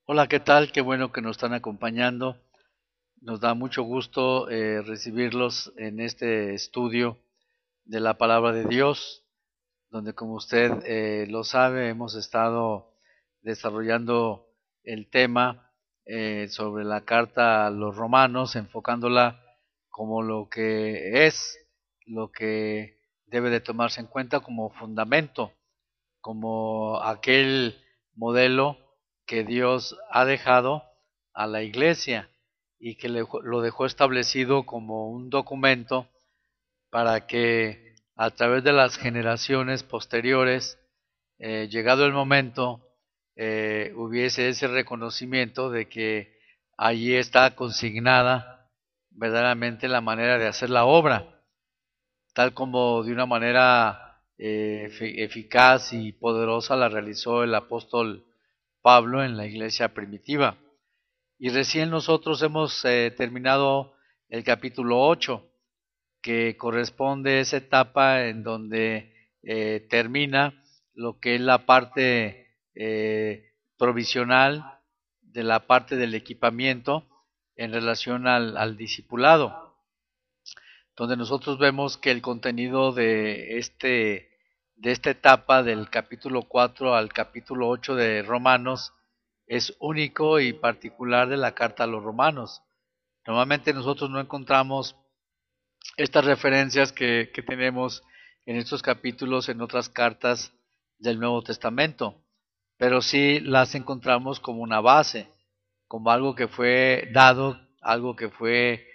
Hola, ¿qué tal? Qué bueno que nos están acompañando. Nos da mucho gusto recibirlos en este estudio de la palabra de Dios, donde como usted lo sabe, hemos estado desarrollando el tema sobre la carta a los romanos, enfocándola como lo que es, lo que debe de tomarse en cuenta como fundamento, como aquel modelo que Dios ha dejado a la iglesia y que lo dejó establecido como un documento para que a través de las generaciones posteriores, llegado el momento, hubiese ese reconocimiento de que allí está consignada verdaderamente la manera de hacer la obra, tal como de una manera eficaz y poderosa la realizó el apóstol Pablo en la iglesia primitiva. Y recién nosotros hemos terminado el capítulo 8, que corresponde a esa etapa en donde termina lo que es la parte provisional de la parte del equipamiento en relación al discipulado, donde nosotros vemos que el contenido de esta etapa del capítulo 4 al capítulo 8 de Romanos es único y particular de la carta a los romanos. Normalmente nosotros no encontramos estas referencias que tenemos en estos capítulos en otras cartas del Nuevo Testamento, pero sí las encontramos como una base, como algo que fue dado, algo que fue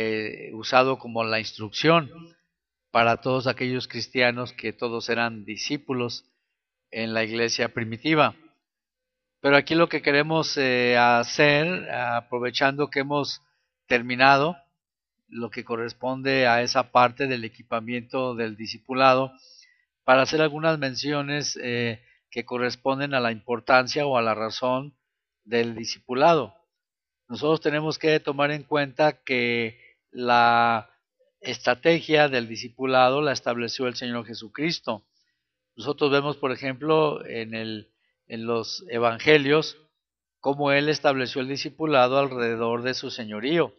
usado como la instrucción para todos aquellos cristianos que todos eran discípulos en la iglesia primitiva. Pero aquí lo que queremos hacer, aprovechando que hemos terminado lo que corresponde a esa parte del equipamiento del discipulado, para hacer algunas menciones que corresponden a la importancia o a la razón del discipulado. Nosotros tenemos que tomar en cuenta que la estrategia del discipulado la estableció el Señor Jesucristo. Nosotros vemos, por ejemplo, en los evangelios, cómo Él estableció el discipulado alrededor de su señorío.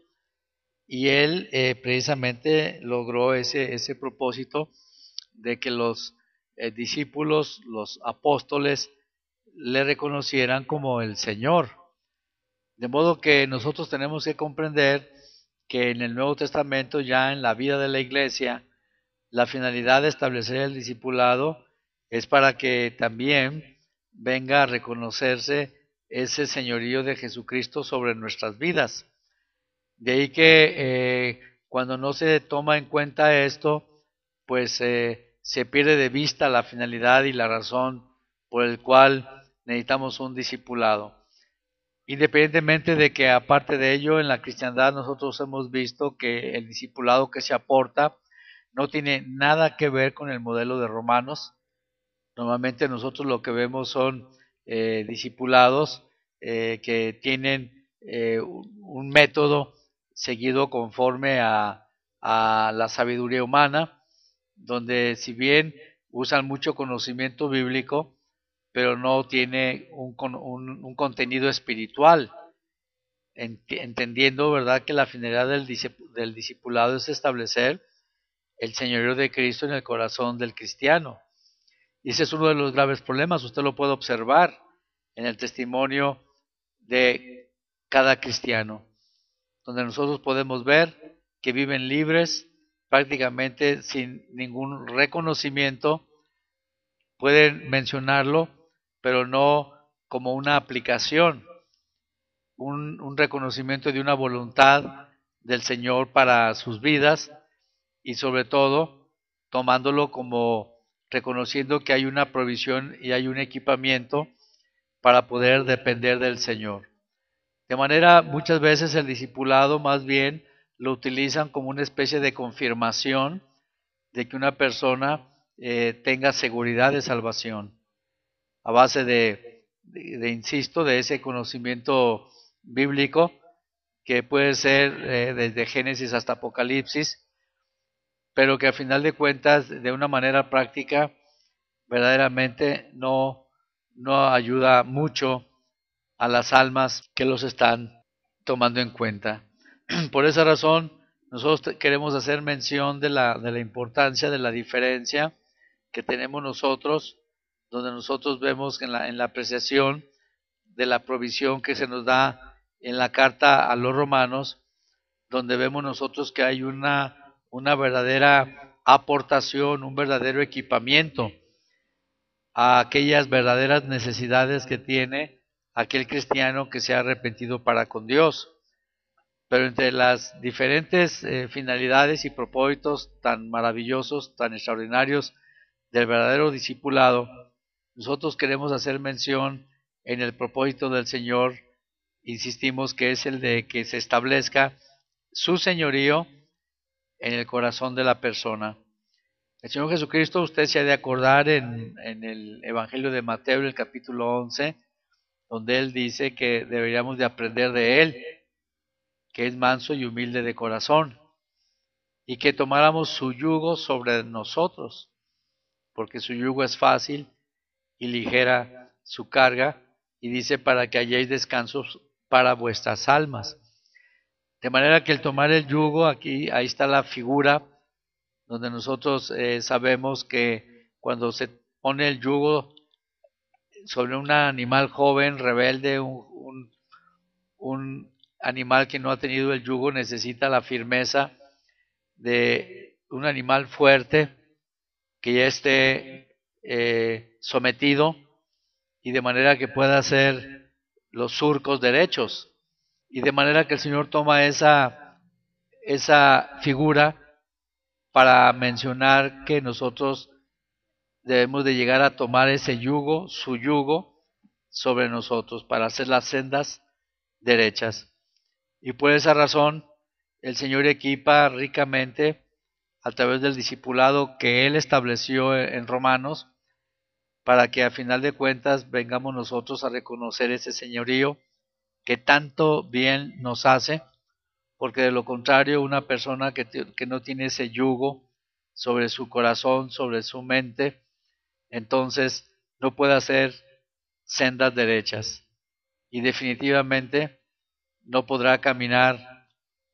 Y Él precisamente logró ese propósito de que los discípulos, los apóstoles, le reconocieran como el Señor. De modo que nosotros tenemos que comprender que en el Nuevo Testamento, ya en la vida de la iglesia, la finalidad de establecer el discipulado es para que también venga a reconocerse ese señorío de Jesucristo sobre nuestras vidas. De ahí que cuando no se toma en cuenta esto, pues se pierde de vista la finalidad y la razón por el cual necesitamos un discipulado. Independientemente de que aparte de ello en la cristiandad nosotros hemos visto que el discipulado que se aporta no tiene nada que ver con el modelo de Romanos. Normalmente nosotros lo que vemos son discipulados que tienen un método seguido conforme a la sabiduría humana, donde si bien usan mucho conocimiento bíblico, pero no tiene un contenido espiritual, entendiendo, ¿verdad?, que la finalidad del discipulado es establecer el señorío de Cristo en el corazón del cristiano. Y ese es uno de los graves problemas, usted lo puede observar en el testimonio de cada cristiano, donde nosotros podemos ver que viven libres, prácticamente sin ningún reconocimiento, pueden mencionarlo, pero no como una aplicación, un reconocimiento de una voluntad del Señor para sus vidas y sobre todo tomándolo como reconociendo que hay una provisión y hay un equipamiento para poder depender del Señor. De manera, muchas veces el discipulado más bien lo utilizan como una especie de confirmación de que una persona tenga seguridad de salvación a base insisto, de ese conocimiento bíblico que puede ser desde Génesis hasta Apocalipsis, pero que a final de cuentas, de una manera práctica, verdaderamente no ayuda mucho a las almas que los están tomando en cuenta. Por esa razón, nosotros queremos hacer mención de la importancia, de la diferencia que tenemos nosotros, donde nosotros vemos en la apreciación de la provisión que se nos da en la carta a los romanos, donde vemos nosotros que hay una verdadera aportación, un verdadero equipamiento a aquellas verdaderas necesidades que tiene aquel cristiano que se ha arrepentido para con Dios. Pero entre las diferentes finalidades y propósitos tan maravillosos, tan extraordinarios del verdadero discipulado, nosotros queremos hacer mención en el propósito del Señor, insistimos que es el de que se establezca su señorío en el corazón de la persona. El Señor Jesucristo, usted se ha de acordar en el Evangelio de Mateo, en el capítulo 11, donde Él dice que deberíamos de aprender de Él, que es manso y humilde de corazón, y que tomáramos su yugo sobre nosotros, porque su yugo es fácil y ligera su carga, y dice para que halléis descansos para vuestras almas. De manera que el tomar el yugo, ahí está la figura, donde nosotros sabemos que cuando se pone el yugo sobre un animal joven, rebelde, un animal que no ha tenido el yugo necesita la firmeza de un animal fuerte que ya esté sometido y de manera que pueda hacer los surcos derechos. Y de manera que el Señor toma esa figura para mencionar que nosotros debemos de llegar a tomar ese yugo, su yugo, sobre nosotros para hacer las sendas derechas. Y por esa razón el Señor equipa ricamente a través del discipulado que Él estableció en Romanos, para que a final de cuentas vengamos nosotros a reconocer ese señorío que tanto bien nos hace, porque de lo contrario una persona que no tiene ese yugo sobre su corazón, sobre su mente, entonces no puede hacer sendas derechas y definitivamente no podrá caminar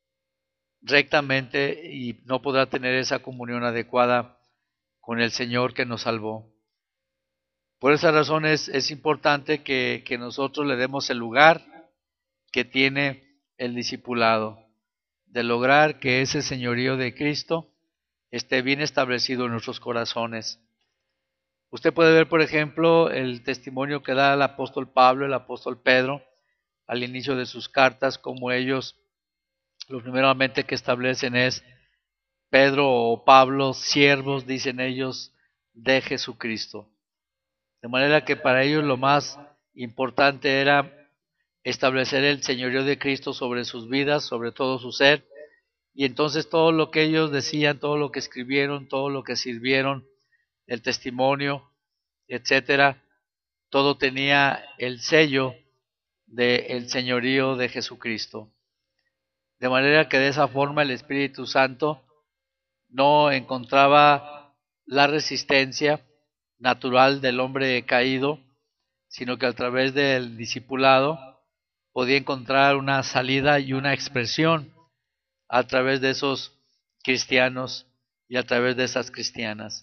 rectamente y no podrá tener esa comunión adecuada con el Señor que nos salvó. Por esa razón es importante que nosotros le demos el lugar que tiene el discipulado, de lograr que ese señorío de Cristo esté bien establecido en nuestros corazones. Usted puede ver, por ejemplo, el testimonio que da el apóstol Pablo, el apóstol Pedro, al inicio de sus cartas, como ellos, lo primeramente que establecen es Pedro o Pablo, siervos, dicen ellos, de Jesucristo. De manera que para ellos lo más importante era establecer el señorío de Cristo sobre sus vidas, sobre todo su ser, y entonces todo lo que ellos decían, todo lo que escribieron, todo lo que sirvieron, el testimonio, etcétera, todo tenía el sello del señorío de Jesucristo. De manera que de esa forma el Espíritu Santo no encontraba la resistencia natural del hombre caído, sino que a través del discipulado podía encontrar una salida y una expresión a través de esos cristianos y a través de esas cristianas.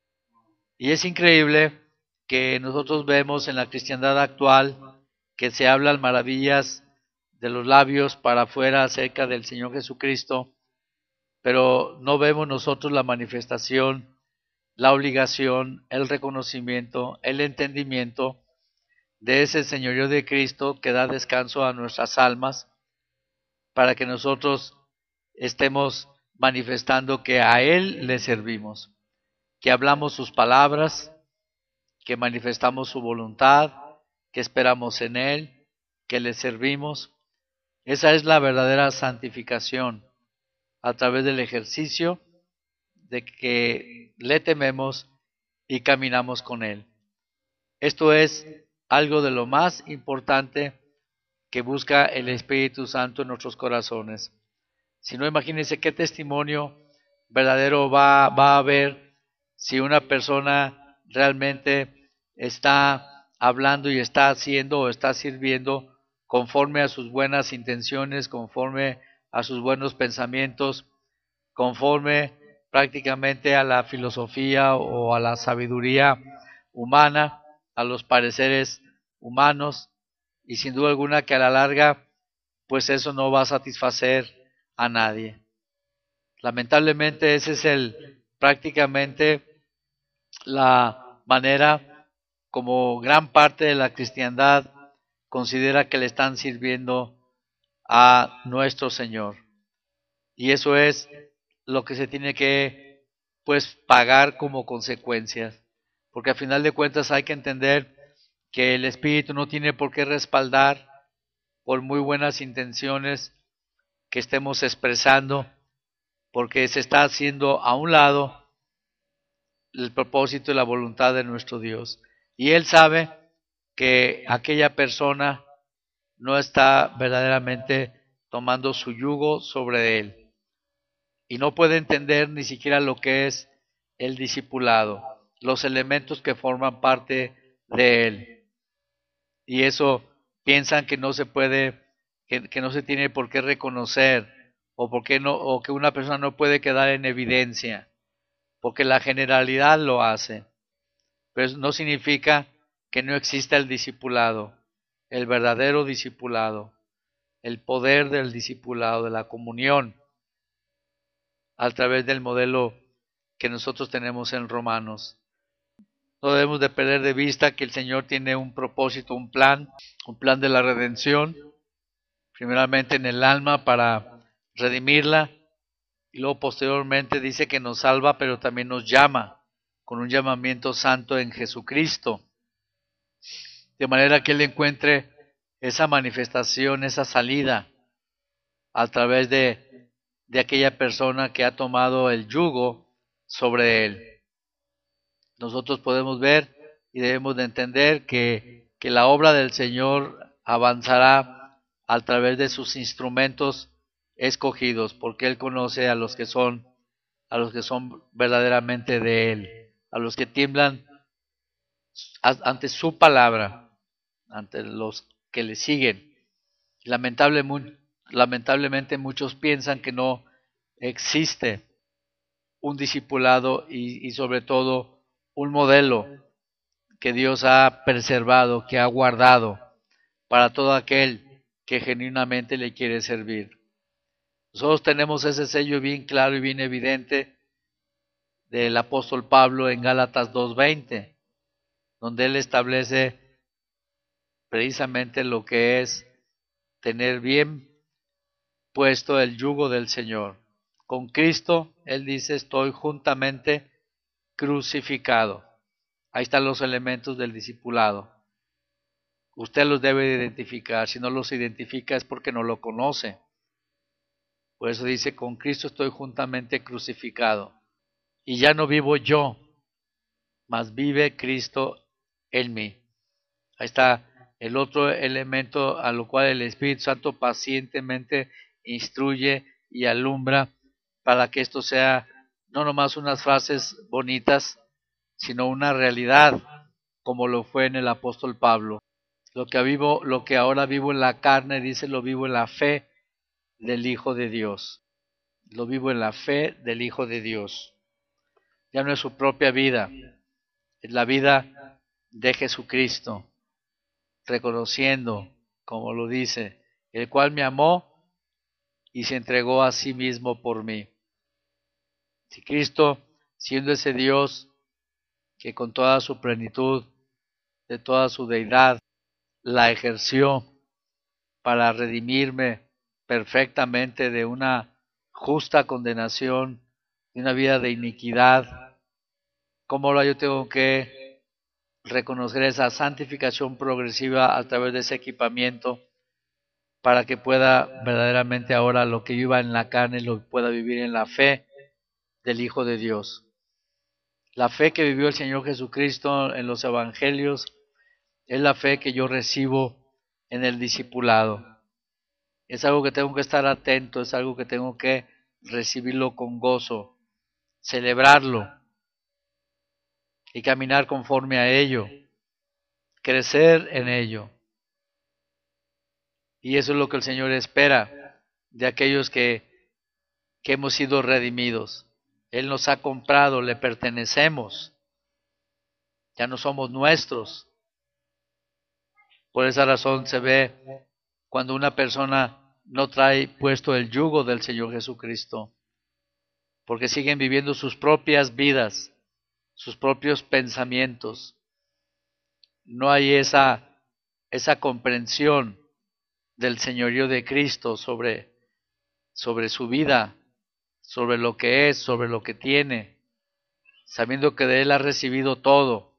Y es increíble que nosotros vemos en la cristiandad actual que se hablan maravillas de los labios para afuera acerca del Señor Jesucristo, pero no vemos nosotros la manifestación, la obligación, el reconocimiento, el entendimiento de ese señorío de Cristo que da descanso a nuestras almas, para que nosotros estemos manifestando que a Él le servimos, que hablamos sus palabras, que manifestamos su voluntad, que esperamos en Él, que le servimos. Esa es la verdadera santificación, a través del ejercicio de que le tememos y caminamos con Él. Esto es algo de lo más importante que busca el Espíritu Santo en nuestros corazones. Si no, imagínense qué testimonio verdadero va a haber si una persona realmente está hablando y está haciendo o está sirviendo conforme a sus buenas intenciones, conforme a sus buenos pensamientos, conforme prácticamente a la filosofía o a la sabiduría humana, a los pareceres humanos, y sin duda alguna que a la larga, pues eso no va a satisfacer a nadie. Lamentablemente ese es prácticamente la manera como gran parte de la cristiandad considera que le están sirviendo a nuestro Señor. Y eso es lo que se tiene que, pues, pagar como consecuencias. Porque al final de cuentas hay que entender que el Espíritu no tiene por qué respaldar, por muy buenas intenciones que estemos expresando, porque se está haciendo a un lado el propósito y la voluntad de nuestro Dios. Y Él sabe que aquella persona no está verdaderamente tomando su yugo sobre Él. Y no puede entender ni siquiera lo que es el discipulado, los elementos que forman parte de Él. Y eso piensan que no se puede, que no se tiene por qué reconocer, o que una persona no puede quedar en evidencia, porque la generalidad lo hace. Pero eso no significa que no exista el discipulado, el verdadero discipulado, el poder del discipulado, de la comunión, a través del modelo que nosotros tenemos en Romanos. No debemos de perder de vista que el Señor tiene un propósito, un plan de la redención, primeramente en el alma para redimirla, y luego posteriormente dice que nos salva, pero también nos llama con un llamamiento santo en Jesucristo, de manera que Él encuentre esa manifestación, esa salida a través de aquella persona que ha tomado el yugo sobre Él. Nosotros podemos ver y debemos de entender que la obra del Señor avanzará a través de sus instrumentos escogidos, porque Él conoce a los que son verdaderamente de Él, a los que tiemblan ante su palabra, ante los que le siguen. Lamentablemente muchos piensan que no existe un discipulado y sobre todo un modelo que Dios ha preservado, que ha guardado para todo aquel que genuinamente le quiere servir. Nosotros tenemos ese sello bien claro y bien evidente del apóstol Pablo en Gálatas 2:20, donde él establece precisamente lo que es tener bien puesto el yugo del Señor. Con Cristo, él dice, estoy juntamente crucificado. Ahí están los elementos del discipulado. Usted los debe identificar. Si no los identifica es porque no lo conoce. Por eso dice, con Cristo estoy juntamente crucificado. Y ya no vivo yo, mas vive Cristo en mí. Ahí está el otro elemento a lo cual el Espíritu Santo pacientemente instruye y alumbra para que esto sea no nomás unas frases bonitas, sino una realidad, como lo fue en el apóstol Pablo. Lo que ahora vivo en la carne, dice, lo vivo en la fe del Hijo de Dios. Lo vivo en la fe del Hijo de Dios. Ya no es su propia vida, es la vida de Jesucristo, reconociendo, como lo dice, el cual me amó y se entregó a sí mismo por mí. Si Cristo, siendo ese Dios que con toda su plenitud, de toda su deidad, la ejerció para redimirme perfectamente de una justa condenación, de una vida de iniquidad, ¿cómo ahora yo tengo que reconocer esa santificación progresiva a través de ese equipamiento para que pueda verdaderamente ahora lo que viva en la carne lo pueda vivir en la fe del Hijo de Dios? La fe que vivió el Señor Jesucristo en los evangelios es la fe que yo recibo en el discipulado. Es algo que tengo que estar atento, es algo que tengo que recibirlo con gozo, celebrarlo y caminar conforme a ello, crecer en ello. Y eso es lo que el Señor espera de aquellos que hemos sido redimidos. Él nos ha comprado, le pertenecemos, ya no somos nuestros. Por esa razón se ve cuando una persona no trae puesto el yugo del Señor Jesucristo, porque siguen viviendo sus propias vidas, sus propios pensamientos. No hay esa comprensión del señorío de Cristo sobre su vida, sobre lo que es, sobre lo que tiene, sabiendo que de Él ha recibido todo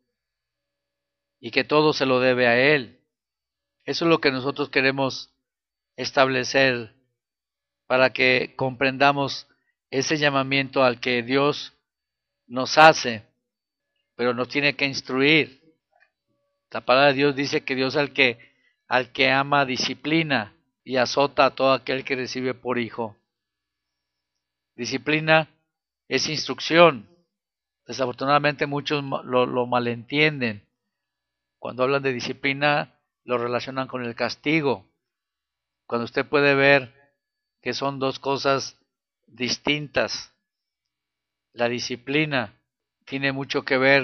y que todo se lo debe a Él. Eso es lo que nosotros queremos establecer para que comprendamos ese llamamiento al que Dios nos hace, pero nos tiene que instruir. La palabra de Dios dice que Dios al que ama disciplina y azota a todo aquel que recibe por hijo. Disciplina es instrucción. Desafortunadamente muchos lo malentienden. Cuando hablan de disciplina lo relacionan con el castigo, cuando usted puede ver que son dos cosas distintas. La disciplina tiene mucho que ver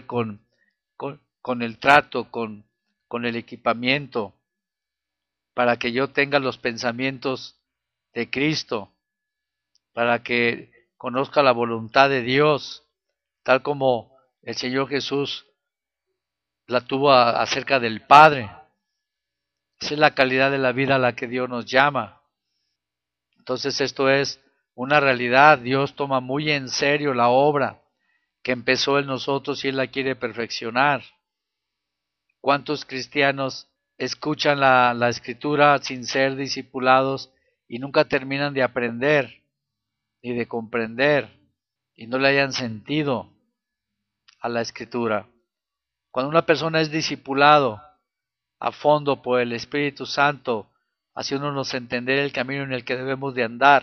con el trato, con el equipamiento, para que yo tenga los pensamientos de Cristo, para que conozca la voluntad de Dios, tal como el Señor Jesús la tuvo acerca del Padre. Esa es la calidad de la vida a la que Dios nos llama. Entonces esto es una realidad. Dios toma muy en serio la obra que empezó en nosotros y Él la quiere perfeccionar. ¿Cuántos cristianos escuchan la Escritura sin ser discipulados y nunca terminan de aprender y de comprender y no le hayan sentido a la Escritura? Cuando una persona es discipulado a fondo por el Espíritu Santo, haciéndonos entender el camino en el que debemos de andar,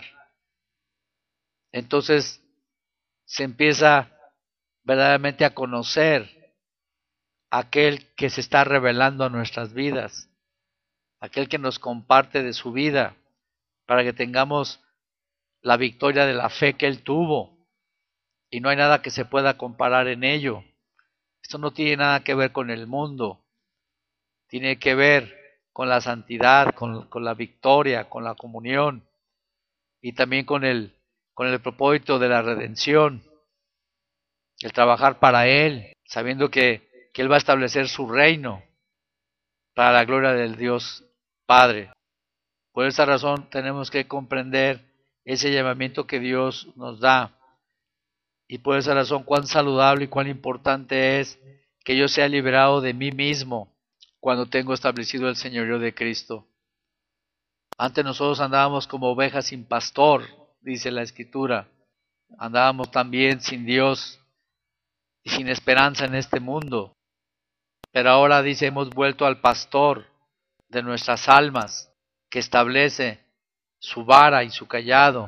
entonces se empieza verdaderamente a conocer aquel que se está revelando a nuestras vidas, aquel que nos comparte de su vida, para que tengamos la victoria de la fe que Él tuvo, y no hay nada que se pueda comparar en ello. Esto no tiene nada que ver con el mundo, tiene que ver con la santidad, con la victoria, con la comunión, y también con el propósito de la redención, el trabajar para Él, sabiendo que Él va a establecer su reino para la gloria del Dios Padre. Por esa razón tenemos que comprender ese llamamiento que Dios nos da, y por esa razón cuán saludable y cuán importante es que yo sea liberado de mí mismo cuando tengo establecido el señorío de Cristo. Antes nosotros andábamos como ovejas sin pastor, dice la Escritura. Andábamos también sin Dios y sin esperanza en este mundo. Pero ahora dice, hemos vuelto al pastor de nuestras almas, que establece su vara y su cayado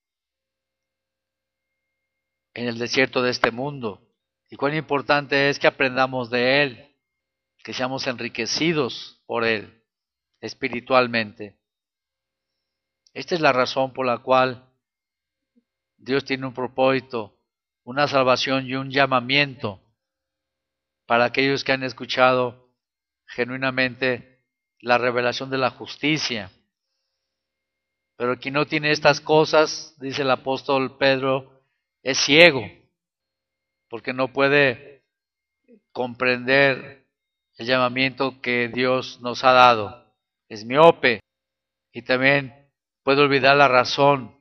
en el desierto de este mundo. Y cuán importante es que aprendamos de Él, que seamos enriquecidos por Él espiritualmente. Esta es la razón por la cual Dios tiene un propósito, una salvación y un llamamiento para aquellos que han escuchado genuinamente la revelación de la justicia. Pero quien no tiene estas cosas, dice el apóstol Pedro, es ciego, porque no puede comprender el llamamiento que Dios nos ha dado. Es miope y también puede olvidar la razón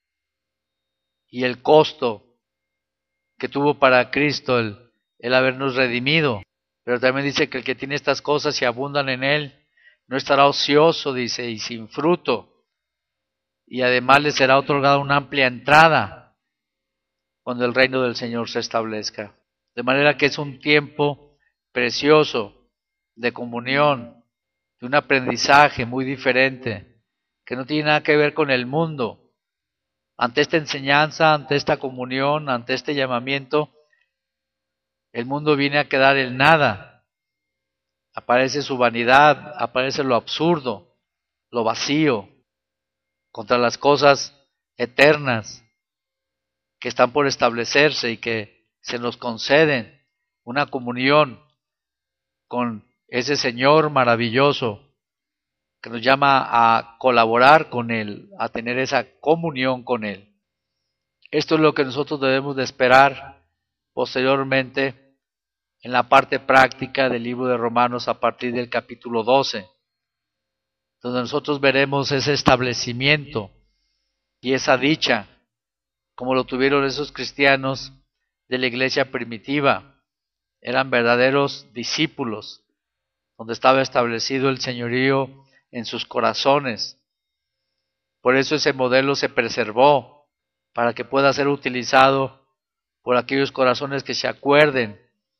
y el costo que tuvo para Cristo el habernos redimido. Pero también dice que el que tiene estas cosas y abundan en él, no estará ocioso, dice, y sin fruto. Y además le será otorgada una amplia entrada cuando el reino del Señor se establezca. De manera que es un tiempo precioso de comunión, de un aprendizaje muy diferente, que no tiene nada que ver con el mundo. Ante esta enseñanza, ante esta comunión, ante este llamamiento, el mundo viene a quedar en nada. Aparece su vanidad, aparece lo absurdo, lo vacío, contra las cosas eternas que están por establecerse y que se nos conceden una comunión con ese Señor maravilloso que nos llama a colaborar con Él, a tener esa comunión con Él. Esto es lo que nosotros debemos de esperar posteriormente en la parte práctica del libro de Romanos a partir del capítulo 12, donde nosotros veremos ese establecimiento y esa dicha, como lo tuvieron esos cristianos de la iglesia primitiva. Eran verdaderos discípulos, donde estaba establecido el señorío en sus corazones. Por eso ese modelo se preservó, para que pueda ser utilizado por aquellos corazones que se acuerden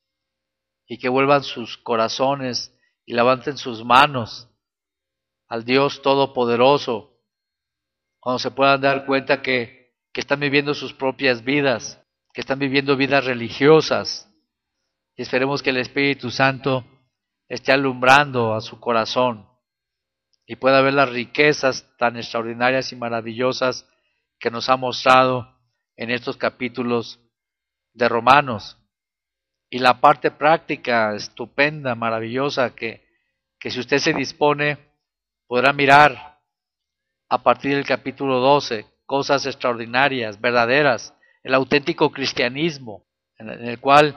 y que vuelvan sus corazones y levanten sus manos al Dios Todopoderoso, cuando se puedan dar cuenta que están viviendo sus propias vidas, que están viviendo vidas religiosas. Y esperemos que el Espíritu Santo esté alumbrando a su corazón y pueda ver las riquezas tan extraordinarias y maravillosas que nos ha mostrado en estos capítulos de Romanos. Y la parte práctica, estupenda, maravillosa, que si usted se dispone, podrá mirar a partir del capítulo 12, cosas extraordinarias, verdaderas, el auténtico cristianismo, en el cual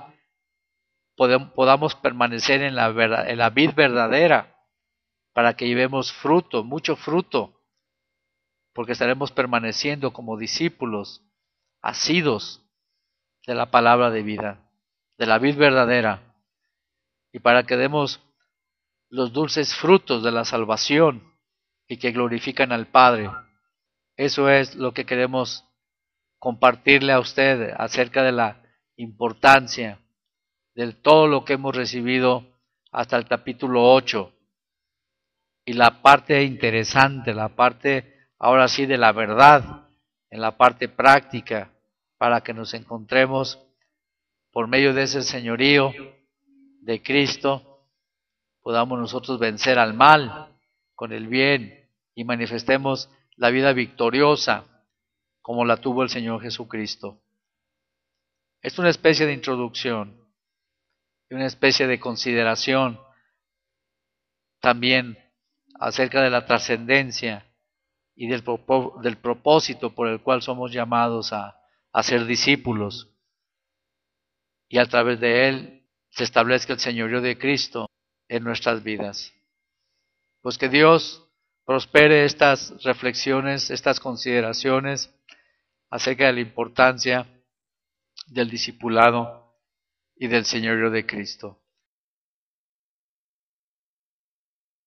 podamos permanecer en la vid verdadera, para que llevemos fruto, mucho fruto, porque estaremos permaneciendo como discípulos, asidos de la palabra de vida, de la vid verdadera, y para que demos los dulces frutos de la salvación y que glorifican al Padre. Eso es lo que queremos compartirle a usted acerca de la importancia de todo lo que hemos recibido hasta el capítulo 8. Y la parte interesante, la parte ahora sí de la verdad, en la parte práctica, para que nos encontremos por medio de ese señorío de Cristo, podamos nosotros vencer al mal con el bien y manifestemos la vida victoriosa como la tuvo el Señor Jesucristo. Es una especie de introducción y una especie de consideración también acerca de la trascendencia y del propósito por el cual somos llamados a ser discípulos, y a través de él se establezca el señorío de Cristo en nuestras vidas. Pues que Dios prospere estas reflexiones, estas consideraciones acerca de la importancia del discipulado y del señorío de Cristo.